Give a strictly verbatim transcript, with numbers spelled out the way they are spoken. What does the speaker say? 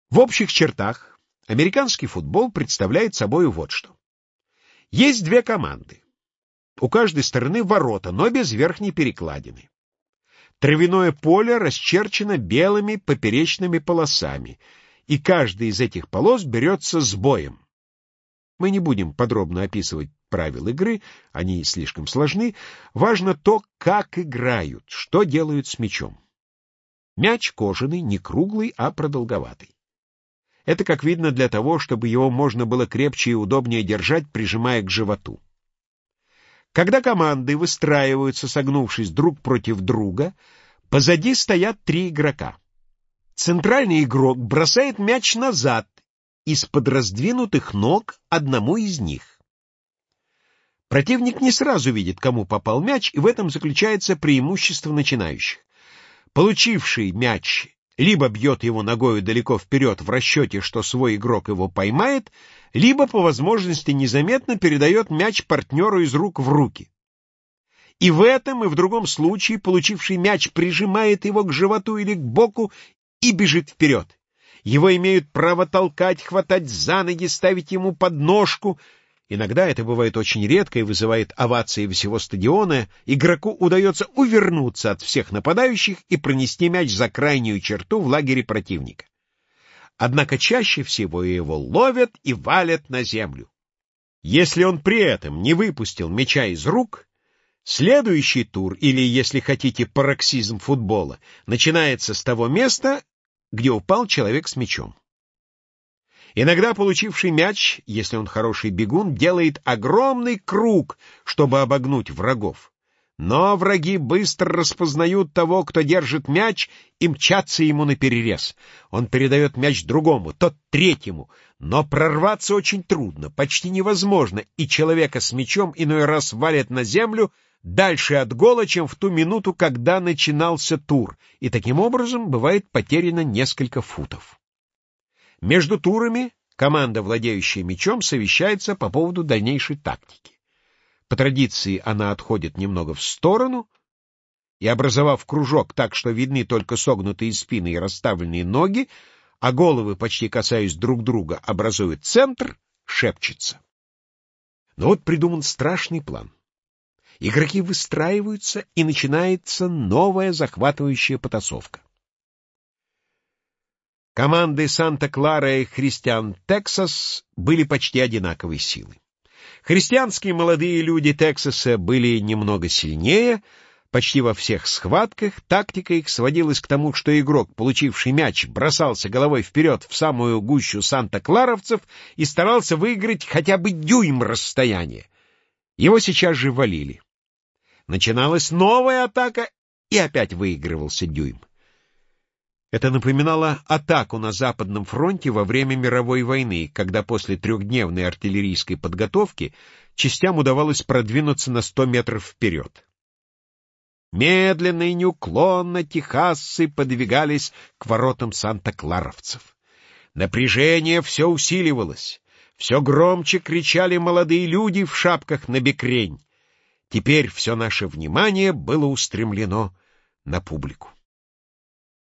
В общих чертах американский футбол представляет собой вот что. Есть две команды. У каждой стороны ворота, но без верхней перекладины. Травяное поле расчерчено белыми поперечными полосами, и каждая из этих полос берется с боем. Мы не будем подробно описывать правила игры, они слишком сложны. Важно то, как играют, что делают с мячом. Мяч кожаный, не круглый, а продолговатый. Это, как видно, для того, чтобы его можно было крепче и удобнее держать, прижимая к животу. Когда команды выстраиваются, согнувшись друг против друга, позади стоят три игрока. Центральный игрок бросает мяч назад, из-под раздвинутых ног одному из них. Противник не сразу видит, кому попал мяч, и в этом заключается преимущество начинающих. Получивший мяч либо бьет его ногою далеко вперед в расчете, что свой игрок его поймает, либо по возможности незаметно передает мяч партнеру из рук в руки. И в этом, и в другом случае получивший мяч прижимает его к животу или к боку и бежит вперед. Его имеют право толкать, хватать за ноги, ставить ему подножку. Иногда, это бывает очень редко и вызывает овации всего стадиона, игроку удается увернуться от всех нападающих и пронести мяч за крайнюю черту в лагере противника. Однако чаще всего его ловят и валят на землю. Если он при этом не выпустил мяча из рук, следующий тур, или, если хотите, пароксизм футбола, начинается с того места, где упал человек с мячом. Иногда получивший мяч, если он хороший бегун, делает огромный круг, чтобы обогнуть врагов. Но враги быстро распознают того, кто держит мяч, и мчатся ему наперерез. Он передает мяч другому, тот третьему, но прорваться очень трудно, почти невозможно, и человека с мячом иной раз валят на землю дальше от гола, чем в ту минуту, когда начинался тур, и таким образом бывает потеряно несколько футов. Между турами команда, владеющая мячом, совещается по поводу дальнейшей тактики. По традиции она отходит немного в сторону и, образовав кружок так, что видны только согнутые спины и расставленные ноги, а головы, почти касаясь друг друга, образуют центр, шепчется. Но вот придуман страшный план. Игроки выстраиваются, и начинается новая захватывающая потасовка. Команды Санта-Клара и Христиан Тексас были почти одинаковой силы. Христианские молодые люди Тексаса были немного сильнее. Почти во всех схватках тактика их сводилась к тому, что игрок, получивший мяч, бросался головой вперед в самую гущу санта-кларовцев и старался выиграть хотя бы дюйм расстояния. Его сейчас же валили. Начиналась новая атака, и опять выигрывался дюйм. Это напоминало атаку на Западном фронте во время мировой войны, когда после трехдневной артиллерийской подготовки частям удавалось продвинуться на сто метров вперед. Медленно и неуклонно техасцы подвигались к воротам санта-кларовцев. Напряжение все усиливалось. Все громче кричали молодые люди в шапках на бекрень. Теперь все наше внимание было устремлено на публику.